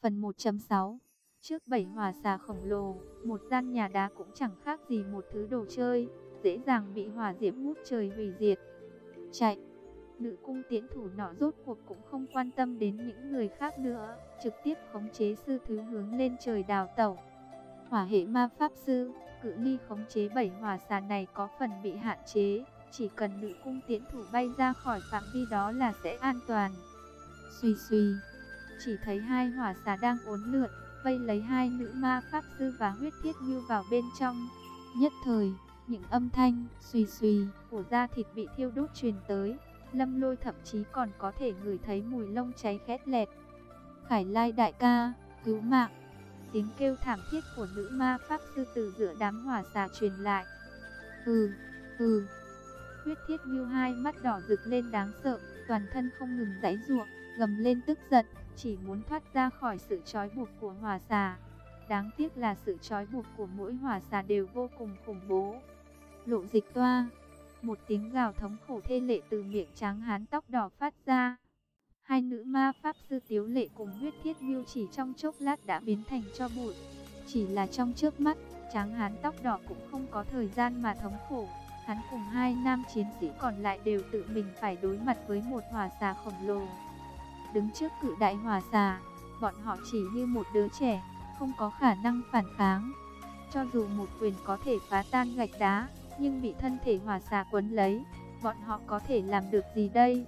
Phần 1.6. Trước 7 hỏa xà khổng lồ, một gian nhà đá cũng chẳng khác gì một thứ đồ chơi, dễ dàng bị hỏa diễm ngút trời hủy diệt. Chạy! Nữ cung tiễn thủ nọ rốt cuộc cũng không quan tâm đến những người khác nữa, trực tiếp khống chế sư thứ hướng lên trời đào tẩu. Hỏa hệ ma pháp sư, cự ly khống chế 7 hỏa xà này có phần bị hạn chế, chỉ cần nữ cung tiễn thủ bay ra khỏi phạm vi đó là sẽ an toàn. Xuy xuy, chỉ thấy hai hỏa xà đang uốn lượn, vây lấy hai nữ ma pháp sư và huyết thiết ngưu vào bên trong. Nhất thời, những âm thanh xuy xuy của da thịt bị thiêu đốt truyền tới. Lâm Lôi thậm chí còn có thể ngửi thấy mùi lông cháy khét lẹt. Khải Lai đại ca, cứu mạng! Tiếng kêu thảm thiết của nữ ma pháp sư từ giữa đám hỏa xà truyền lại. Huyết thiết ngưu hai mắt đỏ rực lên đáng sợ, toàn thân không ngừng giãy giụa, gầm lên tức giận, chỉ muốn thoát ra khỏi sự trói buộc của hỏa xà. Đáng tiếc là sự trói buộc của mỗi hỏa xà đều vô cùng khủng bố. Lộ dịch toa! Một tiếng gào thống khổ thê lệ từ miệng tráng hán tóc đỏ phát ra. Hai nữ ma pháp sư Tiếu Lệ cùng huyết thiết ngưu chỉ trong chốc lát đã biến thành tro bụi. Chỉ là trong chớp mắt, tráng hán tóc đỏ cũng không có thời gian mà thống khổ. Hắn cùng hai nam chiến sĩ còn lại đều tự mình phải đối mặt với một hỏa xà khổng lồ. Đứng trước cự đại hỏa xà, bọn họ chỉ như một đứa trẻ, không có khả năng phản kháng. Cho dù một quyền có thể phá tan gạch đá, nhưng bị thân thể hỏa xà quấn lấy, bọn họ có thể làm được gì đây?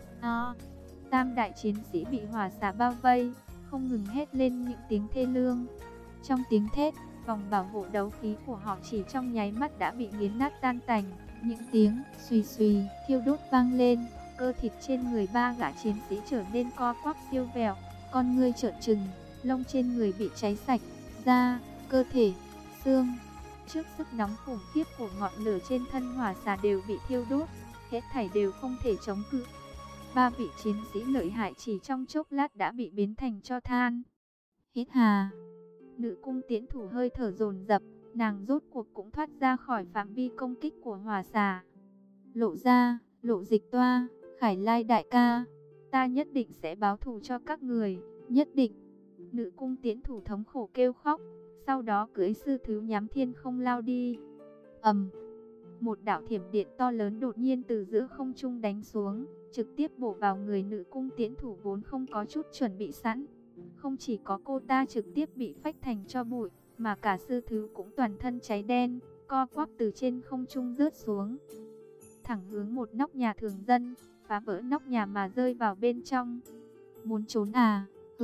Tam đại chiến sĩ bị hỏa xà bao vây, không ngừng hét lên những tiếng thê lương. Trong tiếng thét, vòng bảo hộ đấu khí của họ chỉ trong nháy mắt đã bị nghiến nát tan tành. Những tiếng xùy xùy, thiêu đốt vang lên, cơ thịt trên người ba gã chiến sĩ trở nên co quắp siêu vẹo, con ngươi trợn trừng, lông trên người bị cháy sạch, da, cơ thể, xương. Trước sức nóng khủng khiếp của ngọn lửa trên thân hỏa xà đều bị thiêu đốt, hết thảy đều không thể chống cự. Ba vị chiến sĩ lợi hại chỉ trong chốc lát đã bị biến thành tro than. Hít hà! Nữ cung tiễn thủ hơi thở dồn dập, nàng rốt cuộc cũng thoát ra khỏi phạm vi công kích của hỏa xà. Lộ ra, Lộ dịch toa, Khải Lai đại ca, ta nhất định sẽ báo thù cho các người, nhất định. Nữ cung tiễn thủ thống khổ kêu khóc, sau đó cưỡi sư thứ nhắm thiên không lao đi. Một đạo thiểm điện to lớn đột nhiên từ giữa không trung đánh xuống, trực tiếp bổ vào người nữ cung tiễn thủ vốn không có chút chuẩn bị sẵn. Không chỉ có cô ta trực tiếp bị phách thành tro bụi, mà cả sư thứ cũng toàn thân cháy đen, co quắp từ trên không trung rớt xuống, thẳng hướng một nóc nhà thường dân, phá vỡ nóc nhà mà rơi vào bên trong. Muốn trốn à?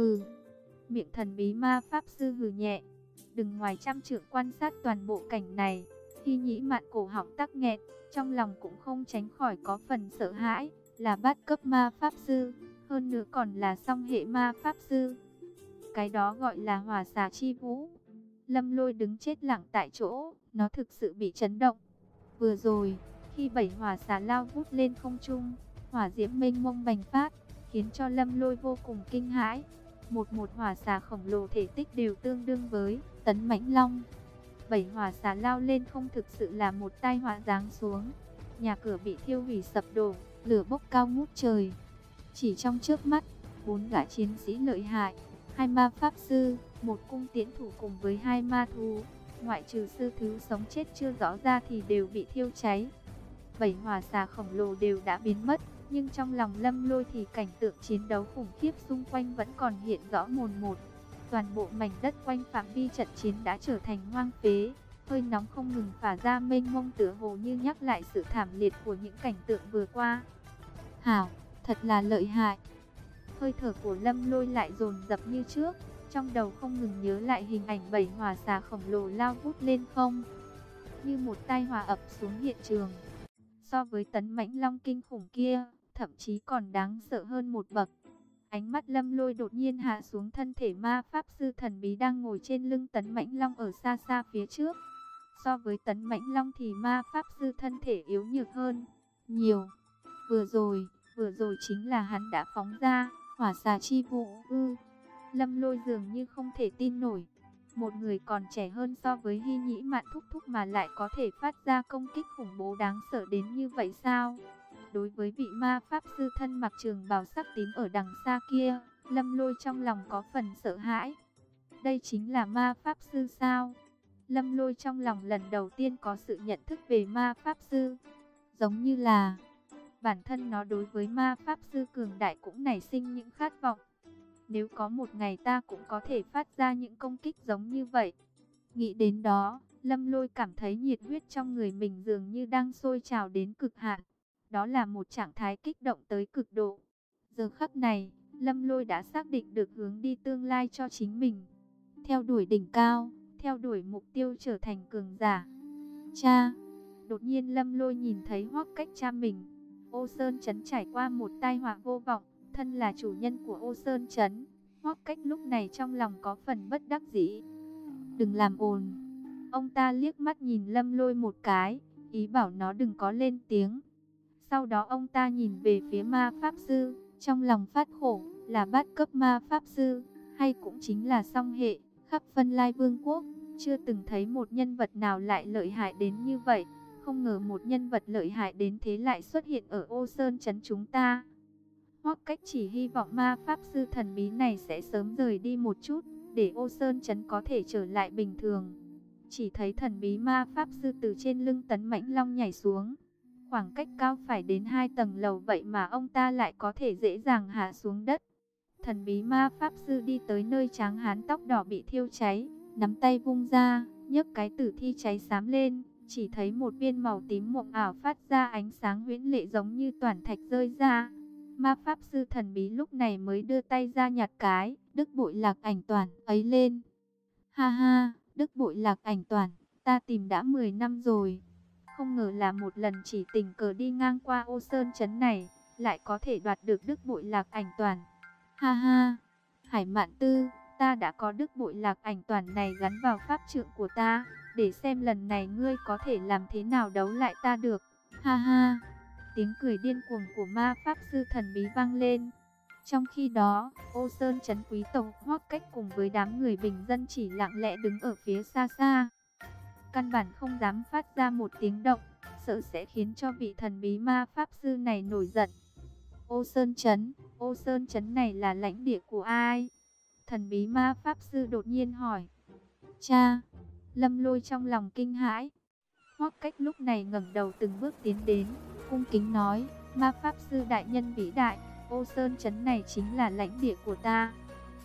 Miệng thần bí ma pháp sư hừ nhẹ. Đừng ngoài trăm trượng quan sát toàn bộ cảnh này, Hy Nhĩ Mạn cổ họng tắc nghẹn, trong lòng cũng không tránh khỏi có phần sợ hãi, là bát cấp ma pháp sư, hơn nữa còn là song hệ ma pháp sư. Cái đó gọi là hỏa xà chi vũ. Lâm Lôi đứng chết lặng tại chỗ, nó thực sự bị chấn động. Vừa rồi, khi 7 hỏa xà lao vút lên không trung, hỏa diễm mênh mông bành phát, khiến cho Lâm Lôi vô cùng kinh hãi. Một hỏa xà khổng lồ thể tích đều tương đương với tấn mãnh long. 7 hỏa xà lao lên không thực sự là một tai họa giáng xuống. Nhà cửa bị thiêu hủy sập đổ, lửa bốc cao ngút trời. Chỉ trong chớp mắt, 4 gã chiến sĩ lợi hại, 2 ma pháp sư, 1 cung tiễn thủ cùng với 2 ma thú, ngoại trừ sư thứ sống chết chưa rõ ra thì đều bị thiêu cháy. 7 hỏa xà khổng lồ đều đã biến mất, nhưng trong lòng Lâm Lôi thì cảnh tượng chiến đấu khủng khiếp xung quanh vẫn còn hiện rõ mồn một. Toàn bộ mảnh đất quanh phạm vi trận chiến đã trở thành hoang phế, hơi nóng không ngừng phả ra mênh mông tựa hồ như nhắc lại sự thảm liệt của những cảnh tượng vừa qua. Hảo, thật là lợi hại. Hơi thở của Lâm Lôi lại dồn dập như trước, trong đầu không ngừng nhớ lại hình ảnh 7 hỏa xà khổng lồ lao vút lên không, như một tai họa ập xuống hiện trường. So với tấn mãnh long kinh khủng kia, thậm chí còn đáng sợ hơn một bậc. Ánh mắt Lâm Lôi đột nhiên hạ xuống thân thể ma pháp sư thần bí đang ngồi trên lưng tấn mãnh long ở xa xa phía trước. So với tấn mãnh long thì ma pháp sư thân thể yếu nhược hơn nhiều. Vừa rồi chính là hắn đã phóng ra hỏa xà chi vũ ư? Lâm Lôi dường như không thể tin nổi. Một người còn trẻ hơn so với Hy Nhĩ Mạn thúc thúc mà lại có thể phát ra công kích khủng bố đáng sợ đến như vậy sao? Đối với vị ma pháp sư thân mặc trường bào sắc tím ở đằng xa kia, Lâm Lôi trong lòng có phần sợ hãi. Đây chính là ma pháp sư sao? Lâm Lôi trong lòng lần đầu tiên có sự nhận thức về ma pháp sư. Giống như là bản thân nó đối với ma pháp sư cường đại cũng nảy sinh những khát vọng. Nếu có một ngày ta cũng có thể phát ra những công kích giống như vậy. Nghĩ đến đó, Lâm Lôi cảm thấy nhiệt huyết trong người mình dường như đang sôi trào đến cực hạn. Đó là một trạng thái kích động tới cực độ. Giờ khắc này, Lâm Lôi đã xác định được hướng đi tương lai cho chính mình. Theo đuổi đỉnh cao, theo đuổi mục tiêu trở thành cường giả. Cha! Đột nhiên Lâm Lôi nhìn thấy Hoắc Cách cha mình. Ô Sơn Trấn trải qua một tai họa vô vọng, thân là chủ nhân của Ô Sơn Trấn. Hoắc Cách lúc này trong lòng có phần bất đắc dĩ. Đừng làm ồn. Ông ta liếc mắt nhìn Lâm Lôi một cái, ý bảo nó đừng có lên tiếng. Sau đó ông ta nhìn về phía ma pháp sư, trong lòng phát khổ, là bát cấp ma pháp sư, hay cũng chính là song hệ, khắp Phân Lai Vương quốc. Chưa từng thấy một nhân vật nào lại lợi hại đến như vậy. Không ngờ một nhân vật lợi hại đến thế lại xuất hiện ở Ô Sơn Trấn chúng ta. Hoắc Cách chỉ hy vọng ma pháp sư thần bí này sẽ sớm rời đi một chút, để Ô Sơn Trấn có thể trở lại bình thường. Chỉ thấy thần bí ma pháp sư từ trên lưng Tấn Mãnh Long nhảy xuống. Khoảng cách cao phải đến 2 tầng lầu, vậy mà ông ta lại có thể dễ dàng hạ xuống đất. Thần bí ma pháp sư đi tới nơi tráng hán tóc đỏ bị thiêu cháy, nắm tay vung ra, nhấc cái tử thi cháy xám lên, chỉ thấy một viên màu tím mộng ảo phát ra ánh sáng huyễn lệ giống như toản thạch rơi ra. Ma pháp sư thần bí lúc này mới đưa tay ra nhặt cái Đức Bội Lạc Ảnh Toản ấy lên. Ha ha, Đức Bội Lạc Ảnh Toản, ta tìm đã 10 năm rồi. Không ngờ là một lần chỉ tình cờ đi ngang qua Ô Sơn Trấn này, lại có thể đoạt được Đức Bội Lạc Ảnh Toản. Ha ha, Hải Mạn Tư, ta đã có Đức Bội Lạc Ảnh Toản này gắn vào pháp trượng của ta, để xem lần này ngươi có thể làm thế nào đấu lại ta được. Ha ha, tiếng cười điên cuồng của ma pháp sư thần bí vang lên. Trong khi đó, Ô Sơn Trấn quý tộc Hoắc Cách cùng với đám người bình dân chỉ lặng lẽ đứng ở phía xa xa. Căn bản không dám phát ra một tiếng động, sợ sẽ khiến cho vị thần bí ma pháp sư này nổi giận. Ô Sơn Trấn này là lãnh địa của ai? Thần bí ma pháp sư đột nhiên hỏi. Cha! Lâm Lôi trong lòng kinh hãi. Hoắc Cách lúc này ngẩng đầu từng bước tiến đến, cung kính nói, ma pháp sư đại nhân vĩ đại, Ô Sơn Trấn này chính là lãnh địa của ta.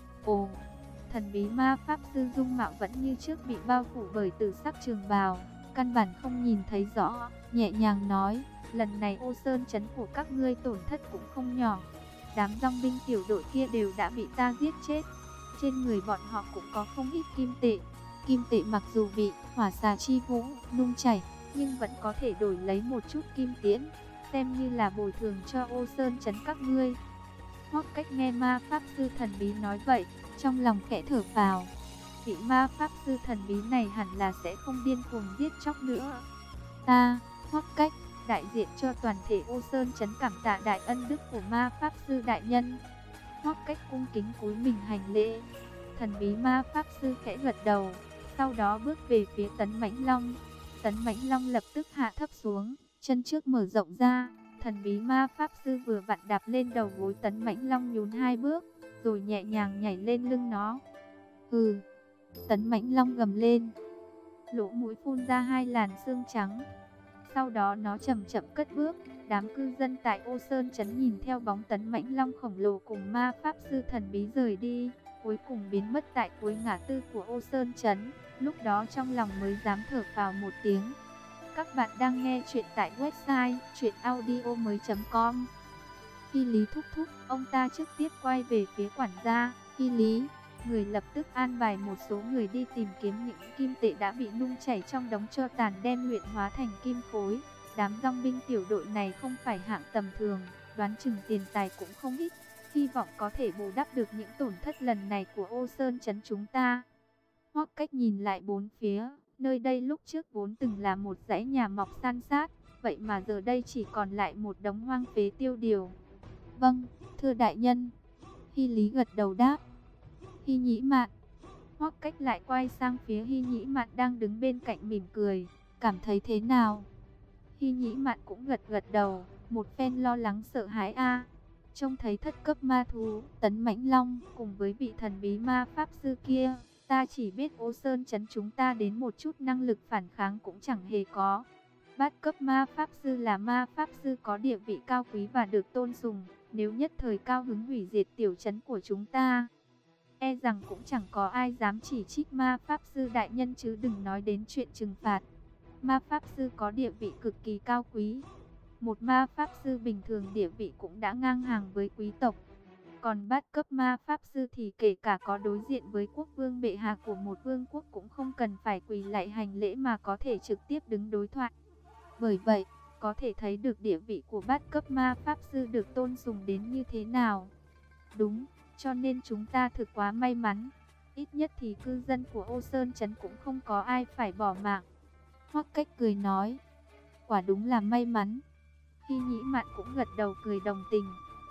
Ồ! Thần bí ma pháp sư dung mạo vẫn như trước bị bao phủ bởi tử sắc trường bào, căn bản không nhìn thấy rõ, nhẹ nhàng nói, lần này Ô Sơn Trấn của các ngươi tổn thất cũng không nhỏ. Đám dòng binh tiểu đội kia đều đã bị ta giết chết. Trên người bọn họ cũng có không ít kim tệ. Kim tệ mặc dù bị hỏa xà chi vũ nung chảy, nhưng vẫn có thể đổi lấy một chút kim tiễn, xem như là bồi thường cho Ô Sơn Trấn các ngươi. Hoắc Cách nghe ma pháp sư thần bí nói vậy, trong lòng khẽ thở phào. Vị ma pháp sư thần bí này hẳn là sẽ không điên cuồng giết chóc nữa. Ta, Hoắc Cách, đại diện cho toàn thể Ô Sơn Trấn cảm tạ đại ân đức của ma pháp sư đại nhân. Hoắc Cách cung kính cúi mình hành lễ. Thần bí ma pháp sư khẽ gật đầu, sau đó bước về phía Tấn Mãnh Long. Tấn Mãnh Long lập tức hạ thấp xuống, chân trước mở rộng ra. Thần bí ma pháp sư vừa vặn đạp lên đầu gối Tấn Mãnh Long nhún 2 bước, rồi nhẹ nhàng nhảy lên lưng nó. Hừ! Tấn Mãnh Long gầm lên, lỗ mũi phun ra 2 làn xương trắng. Sau đó nó chậm chậm cất bước. Đám cư dân tại Ô Sơn Trấn nhìn theo bóng Tấn Mãnh Long khổng lồ cùng ma pháp sư thần bí rời đi, cuối cùng biến mất tại cuối ngã tư của Ô Sơn Trấn. Lúc đó trong lòng mới dám thở phào một tiếng. Các bạn đang nghe chuyện tại website chuyenaudio.com. Hy Lý thúc thúc, ông ta trực tiếp quay về phía quản gia. Hy Lý, người lập tức an bài một số người đi tìm kiếm những kim tệ đã bị nung chảy trong đống tro tàn, đem luyện hóa thành kim khối. Đám dòng binh tiểu đội này không phải hạng tầm thường, đoán chừng tiền tài cũng không ít, hy vọng có thể bù đắp được những tổn thất lần này của Ô Sơn Trấn chúng ta. Hoắc Cách nhìn lại bốn phía, nơi đây lúc trước vốn từng là một dãy nhà mọc san sát, vậy mà giờ đây chỉ còn lại một đống hoang phế tiêu điều. Vâng, thưa đại nhân. Hy Lý gật đầu đáp. Hy Nhĩ Mạn. Hoắc Cách lại quay sang phía Hy Nhĩ Mạn đang đứng bên cạnh mỉm cười, cảm thấy thế nào? Hy Nhĩ Mạn cũng gật gật đầu, một phen lo lắng sợ hãi a. Trông thấy thất cấp ma thú, Tấn Mãnh Long, cùng với vị thần bí ma pháp sư kia, ta chỉ biết Ô Sơn trấn chúng ta đến một chút năng lực phản kháng cũng chẳng hề có. Bát cấp ma pháp sư là ma pháp sư có địa vị cao quý và được tôn sùng, nếu nhất thời cao hứng hủy diệt tiểu trấn của chúng ta, e rằng cũng chẳng có ai dám chỉ trích ma pháp sư đại nhân, chứ đừng nói đến chuyện trừng phạt. Ma pháp sư có địa vị cực kỳ cao quý. Một ma pháp sư bình thường địa vị cũng đã ngang hàng với quý tộc. Còn bát cấp ma pháp sư thì kể cả có đối diện với quốc vương bệ hạ của một vương quốc cũng không cần phải quỳ lạy hành lễ mà có thể trực tiếp đứng đối thoại. Bởi vậy, có thể thấy được địa vị của bát cấp ma pháp sư được tôn sùng đến như thế nào. Đúng, cho nên chúng ta thực quá may mắn. Ít nhất thì cư dân của Ô Sơn trấn cũng không có ai phải bỏ mạng. Hoắc Cách cười nói, quả đúng là may mắn. Hy Nhĩ Mạn cũng gật đầu cười đồng tình.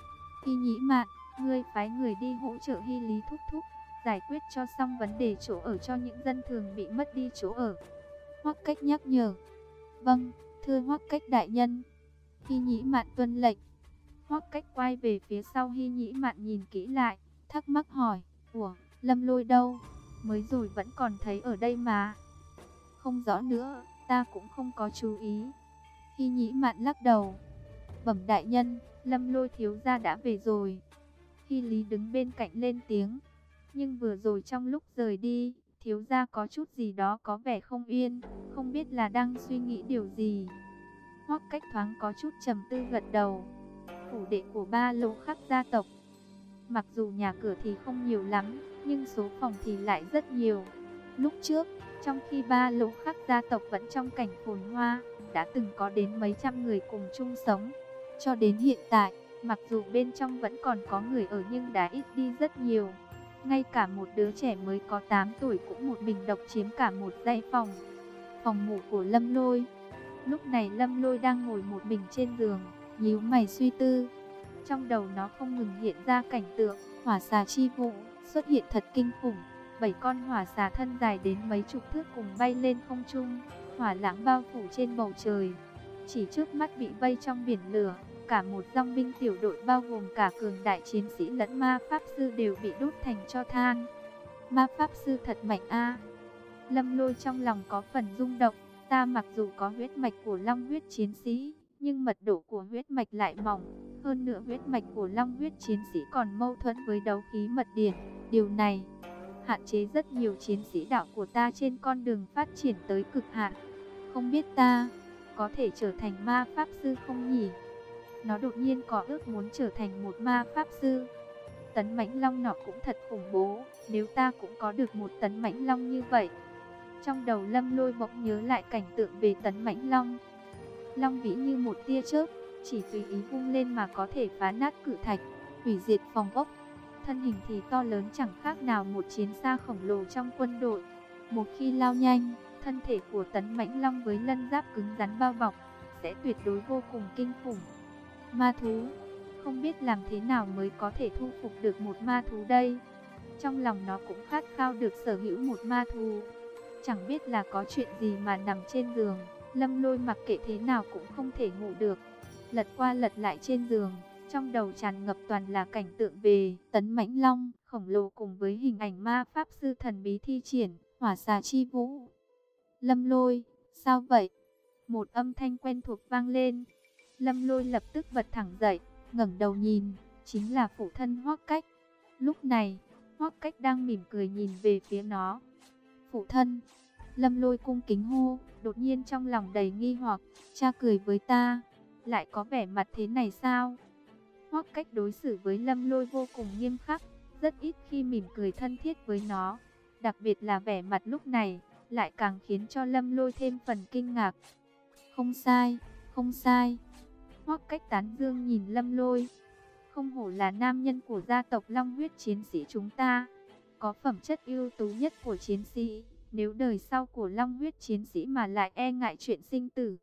Hy Nhĩ Mạn, ngươi phái người đi hỗ trợ Hy Lý thúc thúc, giải quyết cho xong vấn đề chỗ ở cho những dân thường bị mất đi chỗ ở. Hoắc Cách nhắc nhở. Vâng, thưa Hoắc Cách đại nhân. Hy Nhĩ Mạn tuân lệnh. Hoắc Cách quay về phía sau Hy Nhĩ Mạn nhìn kỹ lại, thắc mắc hỏi, ủa, Lâm Lôi đâu? Mới rồi vẫn còn thấy ở đây mà. Không rõ nữa, ta cũng không có chú ý. Hy Nhĩ Mạn lắc đầu. Bẩm đại nhân, Lâm Lôi thiếu gia đã về rồi. Hy Lý đứng bên cạnh lên tiếng. Nhưng vừa rồi trong lúc rời đi, thiếu gia có chút gì đó có vẻ không yên, không biết là đang suy nghĩ điều gì. Hoắc Cách thoáng có chút trầm tư gật đầu. Phủ đệ của Ba Lỗ Khắc gia tộc, mặc dù nhà cửa thì không nhiều lắm, nhưng số phòng thì lại rất nhiều. Lúc trước, trong khi Ba Lỗ Khắc gia tộc vẫn trong cảnh phồn hoa, đã từng có đến mấy trăm người cùng chung sống. Cho đến hiện tại, mặc dù bên trong vẫn còn có người ở nhưng đã ít đi rất nhiều. Ngay cả một đứa trẻ mới có 8 tuổi cũng một mình độc chiếm cả một dãy phòng. Phòng ngủ của Lâm Lôi. Lúc này Lâm Lôi đang ngồi một mình trên giường, nhíu mày suy tư. Trong đầu nó không ngừng hiện ra cảnh tượng hỏa xà chi vụ xuất hiện thật kinh khủng. 7 con hỏa xà thân dài đến mấy chục thước cùng bay lên không trung, hỏa lãng bao phủ trên bầu trời. Chỉ trước mắt bị vây trong biển lửa, cả một dòng binh tiểu đội bao gồm cả cường đại chiến sĩ lẫn ma pháp sư đều bị đốt thành tro than. Ma pháp sư thật mạnh a. Lâm Lôi trong lòng có phần rung động. Ta mặc dù có huyết mạch của long huyết chiến sĩ, nhưng mật độ của huyết mạch lại mỏng. Hơn nữa huyết mạch của long huyết chiến sĩ còn mâu thuẫn với đấu khí mật điển. Điều này hạn chế rất nhiều chiến sĩ đạo của ta trên con đường phát triển tới cực hạn. Không biết ta có thể trở thành ma pháp sư không nhỉ? Nó đột nhiên có ước muốn trở thành một ma pháp sư. Tấn Mãnh Long nọ cũng thật khủng bố, nếu ta cũng có được một Tấn Mãnh Long như vậy. Trong đầu Lâm Lôi bỗng nhớ lại cảnh tượng về Tấn Mãnh Long. Long vĩ như một tia chớp, chỉ tùy ý vung lên mà có thể phá nát cự thạch, hủy diệt phòng ốc. Thân hình thì to lớn chẳng khác nào một chiến xa khổng lồ trong quân đội. Một khi lao nhanh, thân thể của Tấn Mãnh Long với lân giáp cứng rắn bao bọc sẽ tuyệt đối vô cùng kinh khủng. Ma thú, không biết làm thế nào mới có thể thu phục được một ma thú đây. Trong lòng nó cũng khát khao được sở hữu một ma thú. Chẳng biết là có chuyện gì mà nằm trên giường, Lâm Lôi mặc kệ thế nào cũng không thể ngủ được. Lật qua lật lại trên giường, trong đầu tràn ngập toàn là cảnh tượng về Tấn Mãnh Long khổng lồ cùng với hình ảnh ma pháp sư thần bí thi triển hỏa xà chi vũ. Lâm Lôi, sao vậy? Một âm thanh quen thuộc vang lên. Lâm Lôi lập tức bật thẳng dậy, ngẩng đầu nhìn, chính là phụ thân Hoắc Cách. Lúc này, Hoắc Cách đang mỉm cười nhìn về phía nó. Phụ thân, Lâm Lôi cung kính hô, đột nhiên trong lòng đầy nghi hoặc, cha cười với ta, lại có vẻ mặt thế này sao? Hoắc Cách đối xử với Lâm Lôi vô cùng nghiêm khắc, rất ít khi mỉm cười thân thiết với nó. Đặc biệt là vẻ mặt lúc này, lại càng khiến cho Lâm Lôi thêm phần kinh ngạc. Không sai, không sai. Hoắc Cách tán dương nhìn Lâm Lôi. Không hổ là nam nhân của gia tộc Long huyết chiến sĩ chúng ta, có phẩm chất ưu tú nhất của chiến sĩ. Nếu đời sau của Long huyết chiến sĩ mà lại e ngại chuyện sinh tử,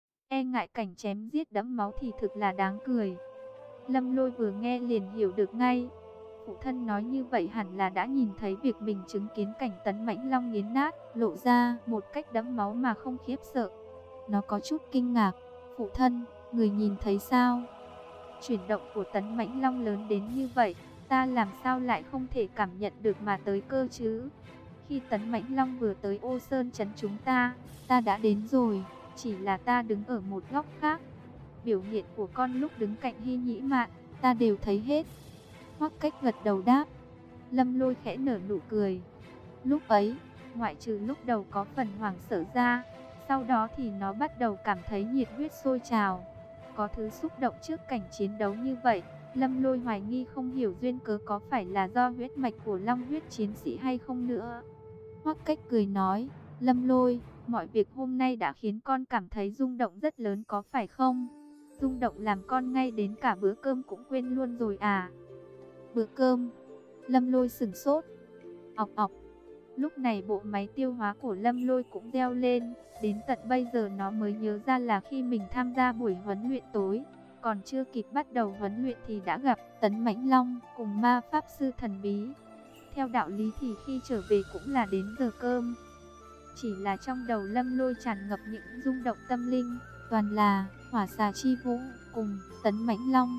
e ngại cảnh chém giết đẫm máu thì thực là đáng cười. Lâm Lôi vừa nghe liền hiểu được ngay. Phụ thân nói như vậy hẳn là đã nhìn thấy việc mình chứng kiến cảnh Tấn Mãnh Long nghiến nát, lộ ra một cách đẫm máu mà không khiếp sợ. Nó có chút kinh ngạc. Phụ thân, người nhìn thấy sao? chuyển động của Tấn Mãnh Long lớn đến như vậy, ta làm sao lại không thể cảm nhận được mà tới cơ chứ? Khi Tấn Mãnh Long vừa tới Ô Sơn trấn chúng ta đã đến rồi, chỉ là ta đứng ở một góc khác. Biểu hiện của con lúc đứng cạnh Hy Nhĩ Mạn, ta đều thấy hết. Hoắc Cách gật đầu đáp. Lâm Lôi khẽ nở nụ cười. Lúc ấy, ngoại trừ lúc đầu có phần hoảng sợ ra, sau đó thì nó bắt đầu cảm thấy nhiệt huyết sôi trào. Có thứ xúc động trước cảnh chiến đấu như vậy, Lâm Lôi hoài nghi không hiểu duyên cớ có phải là do huyết mạch của long huyết chiến sĩ hay không nữa. Hoắc Cách cười nói, Lâm Lôi, mọi việc hôm nay đã khiến con cảm thấy rung động rất lớn có phải không? Rung động làm con ngay đến cả bữa cơm cũng quên luôn rồi à? Bữa cơm? Lâm Lôi sửng sốt. Ọc ọc. Lúc này bộ máy tiêu hóa của Lâm Lôi cũng reo lên. Đến tận bây giờ nó mới nhớ ra là khi mình tham gia buổi huấn luyện tối, còn chưa kịp bắt đầu huấn luyện thì đã gặp Tấn Mãnh Long cùng ma pháp sư thần bí. Theo đạo lý thì khi trở về cũng là đến giờ cơm. Chỉ là trong đầu Lâm Lôi tràn ngập những rung động tâm linh, toàn là Hỏa Xà Chi Vũ cùng Tấn Mãnh Long.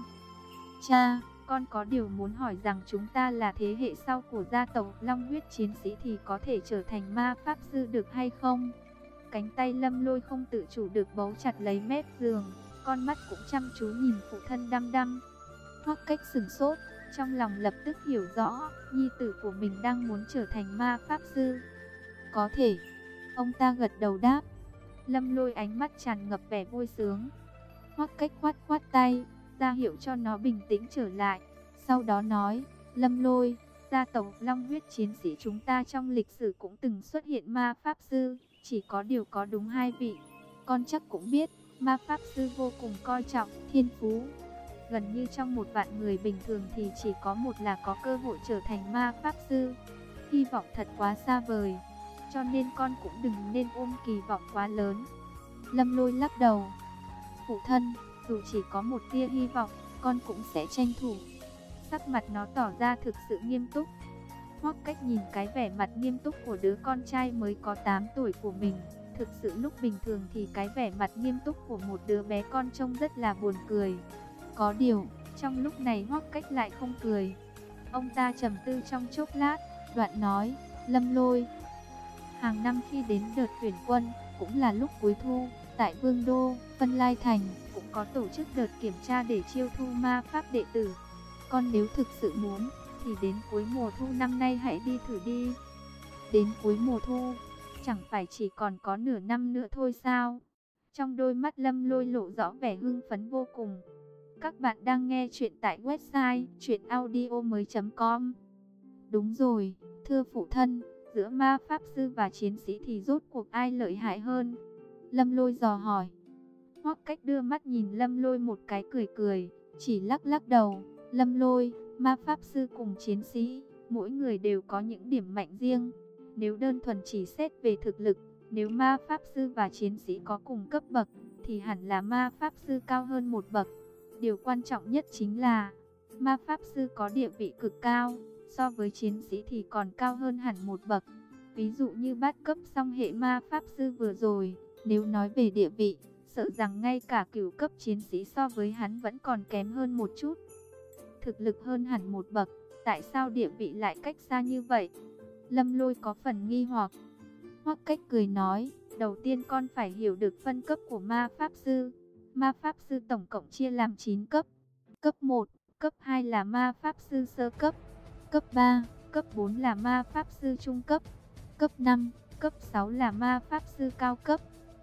Cha, con có điều muốn hỏi rằng chúng ta là thế hệ sau của gia tộc Long huyết chiến sĩ thì có thể trở thành ma pháp sư được hay không? Cánh tay Lâm Lôi không tự chủ được bấu chặt lấy mép giường, con mắt cũng chăm chú nhìn phụ thân đăm đăm. Hoắc Cách sửng sốt, trong lòng lập tức hiểu rõ, nhi tử của mình đang muốn trở thành ma pháp sư. Có thể, ông ta gật đầu đáp. Lâm Lôi ánh mắt tràn ngập vẻ vui sướng. Hoắc Cách khoát khoát tay, ra hiệu cho nó bình tĩnh trở lại. Sau đó nói, Lâm Lôi, gia tộc Long huyết chiến sĩ chúng ta trong lịch sử cũng từng xuất hiện ma pháp sư, chỉ có điều có đúng 2 vị. Con chắc cũng biết, ma pháp sư vô cùng coi trọng thiên phú. Gần như trong 1 vạn người bình thường thì chỉ có 1 là có cơ hội trở thành ma pháp sư. Hy vọng thật quá xa vời, cho nên con cũng đừng nên ôm kỳ vọng quá lớn. Lâm Lôi lắc đầu. Phụ thân, dù chỉ có một tia hy vọng, con cũng sẽ tranh thủ. Sắc mặt nó tỏ ra thực sự nghiêm túc. Hoắc Cách nhìn cái vẻ mặt nghiêm túc của đứa con trai mới có 8 tuổi của mình. Thực sự lúc bình thường thì cái vẻ mặt nghiêm túc của một đứa bé con trông rất là buồn cười. Có điều, trong lúc này Hoắc Cách lại không cười. Ông ta trầm tư trong chốc lát, đoạn nói, Lâm Lôi, hàng năm khi đến đợt tuyển quân, cũng là lúc cuối thu, tại Vương Đô, Vân Lai Thành, cũng có tổ chức đợt kiểm tra để chiêu thu ma pháp đệ tử. Con nếu thực sự muốn, thì đến cuối mùa thu năm nay hãy đi thử đi. Đến cuối mùa thu, chẳng phải chỉ còn có nửa năm nữa thôi sao? Trong đôi mắt Lâm Lôi lộ rõ vẻ hưng phấn vô cùng. Các bạn đang nghe chuyện tại website chuyenaudio.com. Đúng rồi, thưa phụ thân, giữa ma pháp sư và chiến sĩ thì rốt cuộc ai lợi hại hơn? Lâm Lôi dò hỏi. Hoắc Cách đưa mắt nhìn Lâm Lôi một cái cười cười, chỉ lắc lắc đầu. Lâm Lôi, ma pháp sư cùng chiến sĩ, mỗi người đều có những điểm mạnh riêng. Nếu đơn thuần chỉ xét về thực lực, nếu ma pháp sư và chiến sĩ có cùng cấp bậc, thì hẳn là ma pháp sư cao hơn một bậc. Điều quan trọng nhất chính là, ma pháp sư có địa vị cực cao, so với chiến sĩ thì còn cao hơn hẳn một bậc. Ví dụ như bát cấp song hệ ma pháp sư vừa rồi, nếu nói về địa vị, sợ rằng ngay cả cửu cấp chiến sĩ so với hắn vẫn còn kém hơn một chút. Thực lực hơn hẳn một bậc, tại sao địa vị lại cách xa như vậy? Lâm Lôi có phần nghi hoặc. Hoắc Cách cười nói, đầu tiên con phải hiểu được phân cấp của ma pháp sư. Ma pháp sư tổng cộng chia làm 9 cấp. Cấp 1, cấp 2 là ma pháp sư sơ cấp. Cấp 3, cấp 4 là ma pháp sư trung cấp. Cấp 5, cấp 6 là ma pháp sư cao cấp.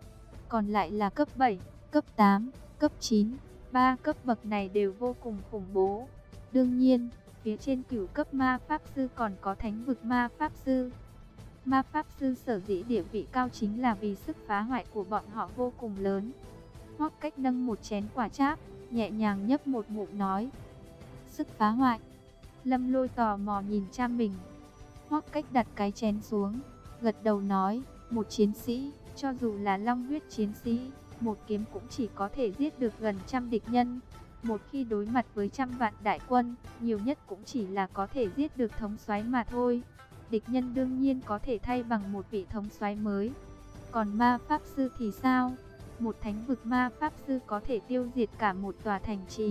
Còn lại là cấp 7, cấp 8, cấp 9. 3 cấp bậc này đều vô cùng khủng bố. Đương nhiên, phía trên cửu cấp ma pháp sư còn có thánh vực ma pháp sư. Ma pháp sư sở dĩ địa vị cao chính là vì sức phá hoại của bọn họ vô cùng lớn. Hoắc Cách nâng một chén quả cháp, nhẹ nhàng nhấp một ngụm nói. Sức phá hoại. Lâm Lôi tò mò nhìn cha mình. Hoắc Cách đặt cái chén xuống, gật đầu nói, một chiến sĩ, cho dù là long huyết chiến sĩ, một kiếm cũng chỉ có thể giết được gần 100 địch nhân. Một khi đối mặt với 100 vạn đại quân, nhiều nhất cũng chỉ là có thể giết được thống soái mà thôi. Địch nhân đương nhiên có thể thay bằng một vị thống soái mới. Còn ma pháp sư thì sao? Một thánh vực ma pháp sư có thể tiêu diệt cả một tòa thành trì.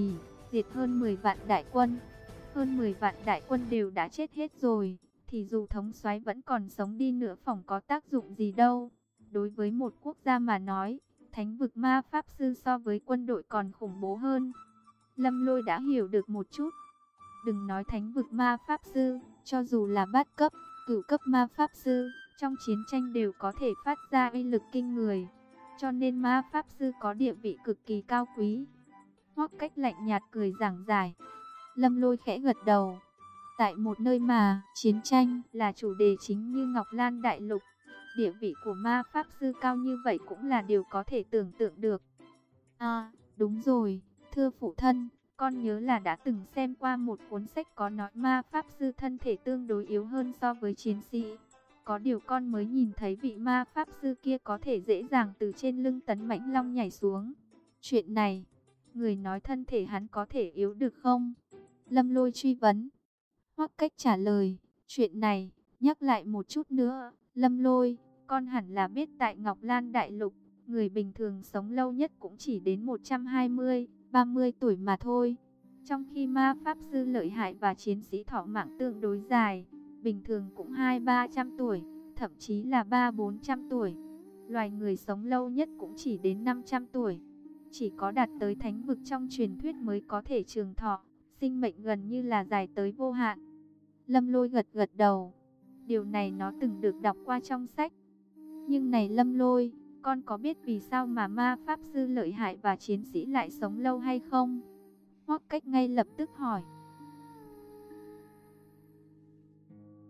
diệt hơn 10 vạn đại quân. Hơn 10 vạn đại quân đều đã chết hết rồi, thì dù thống soái vẫn còn sống đi nữa phỏng có tác dụng gì đâu. Đối với một quốc gia mà nói, thánh vực ma pháp sư so với quân đội còn khủng bố hơn. Lâm Lôi đã hiểu được một chút. Đừng nói thánh vực ma pháp sư, cho dù là bát cấp, cửu cấp ma pháp sư, trong chiến tranh đều có thể phát ra uy lực kinh người. Cho nên ma pháp sư có địa vị cực kỳ cao quý. Hoắc Cách lạnh nhạt cười giảng giải. Lâm Lôi khẽ gật đầu. Tại một nơi mà chiến tranh là chủ đề chính như Ngọc Lan Đại Lục, địa vị của ma pháp sư cao như vậy cũng là điều có thể tưởng tượng được. À, đúng rồi, thưa phụ thân, con nhớ là đã từng xem qua một cuốn sách có nói ma pháp sư thân thể tương đối yếu hơn so với chiến sĩ. Có điều con mới nhìn thấy vị ma pháp sư kia có thể dễ dàng từ trên lưng tấn mãnh long nhảy xuống. Chuyện này, người nói thân thể hắn có thể yếu được không? Lâm Lôi truy vấn. Hoắc Cách trả lời, chuyện này, nhắc lại một chút nữa, Lâm Lôi, con hẳn là biết tại Ngọc Lan Đại Lục, người bình thường sống lâu nhất cũng chỉ đến 120, 30 tuổi mà thôi. Trong khi ma pháp sư lợi hại và chiến sĩ thọ mạng tương đối dài, bình thường cũng 200-300 tuổi, thậm chí là 300-400 tuổi. Loài người sống lâu nhất cũng chỉ đến 500 tuổi. Chỉ có đạt tới thánh vực trong truyền thuyết mới có thể trường thọ, sinh mệnh gần như là dài tới vô hạn. Lâm Lôi gật gật đầu. Điều này nó từng được đọc qua trong sách. Nhưng này Lâm Lôi, con có biết vì sao mà ma pháp sư lợi hại và chiến sĩ lại sống lâu hay không? Hoắc Cách ngay lập tức hỏi.